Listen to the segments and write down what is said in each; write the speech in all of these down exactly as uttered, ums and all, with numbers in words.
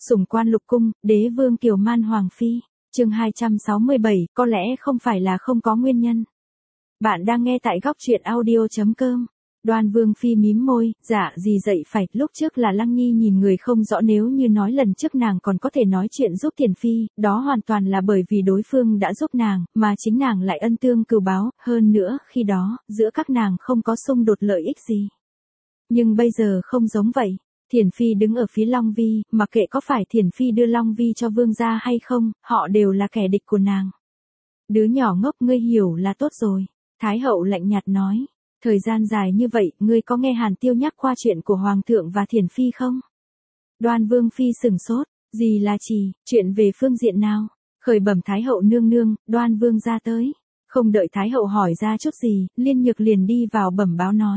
Sủng quan lục cung, đế vương Kiều Man Hoàng Phi. Chương hai trăm sáu mươi bảy, có lẽ không phải là không có nguyên nhân. Bạn đang nghe tại góc truyện audio chấm com. Đoan Vương Phi mím môi, dạ gì dậy phải, lúc trước là Lăng Nhi nhìn người không rõ, nếu như nói lần trước nàng còn có thể nói chuyện giúp Thiền Phi, đó hoàn toàn là bởi vì đối phương đã giúp nàng, mà chính nàng lại ân tương cừu báo, hơn nữa, khi đó, giữa các nàng không có xung đột lợi ích gì. Nhưng bây giờ không giống vậy. Thiền Phi đứng ở phía Long Vi, mặc kệ có phải Thiền Phi đưa Long Vi cho vương gia hay không, họ đều là kẻ địch của nàng. Đứa nhỏ ngốc, ngươi hiểu là tốt rồi. Thái hậu lạnh nhạt nói. Thời gian dài như vậy, ngươi có nghe Hàn Tiêu nhắc qua chuyện của Hoàng thượng và Thiền Phi không? Đoan Vương Phi sừng sốt, gì là chỉ, chuyện về phương diện nào? Khởi bẩm Thái hậu nương nương, Đoan Vương ra tới. Không đợi Thái hậu hỏi ra chút gì, Liên Nhược liền đi vào bẩm báo nói.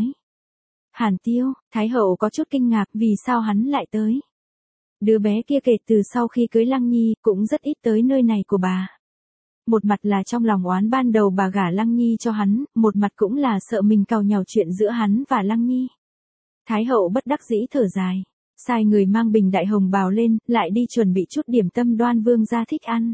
Hàn Tiêu, Thái hậu có chút kinh ngạc vì sao hắn lại tới. Đứa bé kia kể từ sau khi cưới Lăng Nhi cũng rất ít tới nơi này của bà. Một mặt là trong lòng oán ban đầu bà gả Lăng Nhi cho hắn, một mặt cũng là sợ mình càu nhàu chuyện giữa hắn và Lăng Nhi. Thái hậu bất đắc dĩ thở dài, sai người mang bình đại hồng bào lên, lại đi chuẩn bị chút điểm tâm Đoan Vương gia thích ăn.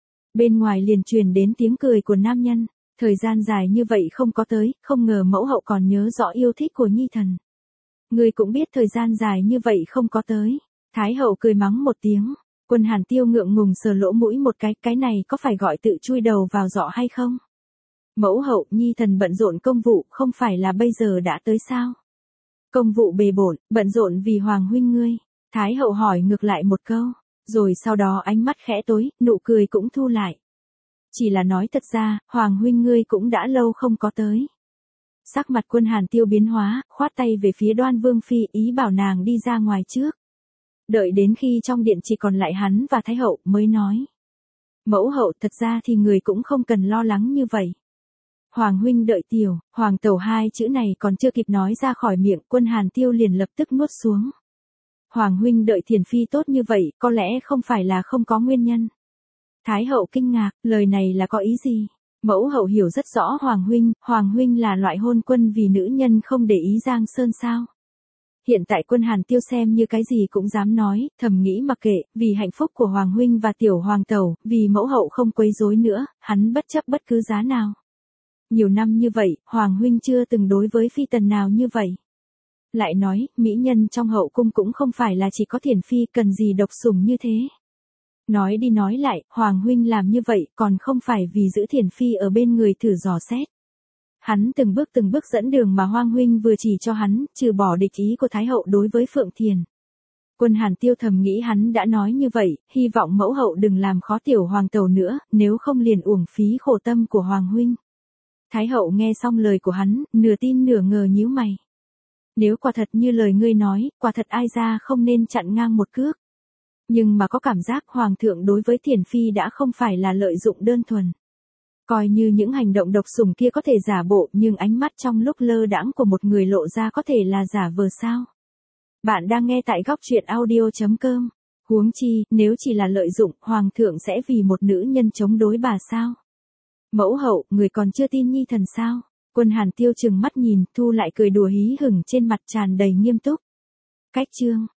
Bên ngoài liền truyền đến tiếng cười của nam nhân. Thời gian dài như vậy không có tới, không ngờ mẫu hậu còn nhớ rõ yêu thích của nhi thần. Người cũng biết thời gian dài như vậy không có tới. Thái hậu cười mắng một tiếng. Quân Hàn Tiêu ngượng ngùng sờ lỗ mũi một cái, cái này có phải gọi tự chui đầu vào giỏ hay không? Mẫu hậu, nhi thần bận rộn công vụ, không phải là bây giờ đã tới sao? Công vụ bề bộn, bận rộn vì Hoàng huynh ngươi. Thái hậu hỏi ngược lại một câu, rồi sau đó ánh mắt khẽ tối, nụ cười cũng thu lại. Chỉ là nói thật ra, Hoàng huynh ngươi cũng đã lâu không có tới. Sắc mặt Quân Hàn Tiêu biến hóa, khoát tay về phía Đoan Vương Phi, ý bảo nàng đi ra ngoài trước. Đợi đến khi trong điện chỉ còn lại hắn và Thái hậu mới nói. Mẫu hậu, thật ra thì người cũng không cần lo lắng như vậy. Hoàng huynh đợi tiểu, Hoàng tẩu hai chữ này còn chưa kịp nói ra khỏi miệng, Quân Hàn Tiêu liền lập tức nuốt xuống. Hoàng huynh đợi Thiền Phi tốt như vậy, có lẽ không phải là không có nguyên nhân. Thái hậu kinh ngạc, lời này là có ý gì? Mẫu hậu hiểu rất rõ Hoàng huynh, Hoàng huynh là loại hôn quân vì nữ nhân không để ý Giang Sơn sao? Hiện tại Quân Hàn Tiêu xem như cái gì cũng dám nói, thầm nghĩ mặc kệ, vì hạnh phúc của Hoàng huynh và tiểu hoàng tẩu, vì mẫu hậu không quấy rối nữa, hắn bất chấp bất cứ giá nào. Nhiều năm như vậy, Hoàng huynh chưa từng đối với phi tần nào như vậy. Lại nói, mỹ nhân trong hậu cung cũng không phải là chỉ có Thiền Phi, cần gì độc sủng như thế. Nói đi nói lại, Hoàng huynh làm như vậy còn không phải vì giữ Thiền Phi ở bên người thử dò xét. Hắn từng bước từng bước dẫn đường mà Hoàng huynh vừa chỉ cho hắn, trừ bỏ địch ý của Thái hậu đối với Phượng Thiền. Quân Hàn Tiêu thầm nghĩ hắn đã nói như vậy, hy vọng mẫu hậu đừng làm khó tiểu hoàng tẩu nữa, nếu không liền uổng phí khổ tâm của Hoàng huynh. Thái hậu nghe xong lời của hắn, nửa tin nửa ngờ nhíu mày. Nếu quả thật như lời ngươi nói, quả thật ai ra không nên chặn ngang một cước. Nhưng mà có cảm giác Hoàng thượng đối với Thiền Phi đã không phải là lợi dụng đơn thuần. Coi như những hành động độc sủng kia có thể giả bộ, nhưng ánh mắt trong lúc lơ đãng của một người lộ ra có thể là giả vờ sao. Bạn đang nghe tại góc truyện audio chấm com. Huống chi, nếu chỉ là lợi dụng, Hoàng thượng sẽ vì một nữ nhân chống đối bà sao? Mẫu hậu, người còn chưa tin nhi thần sao? Quân Hàn Tiêu trừng mắt nhìn, thu lại cười đùa hí hửng trên mặt tràn đầy nghiêm túc. Cách chương.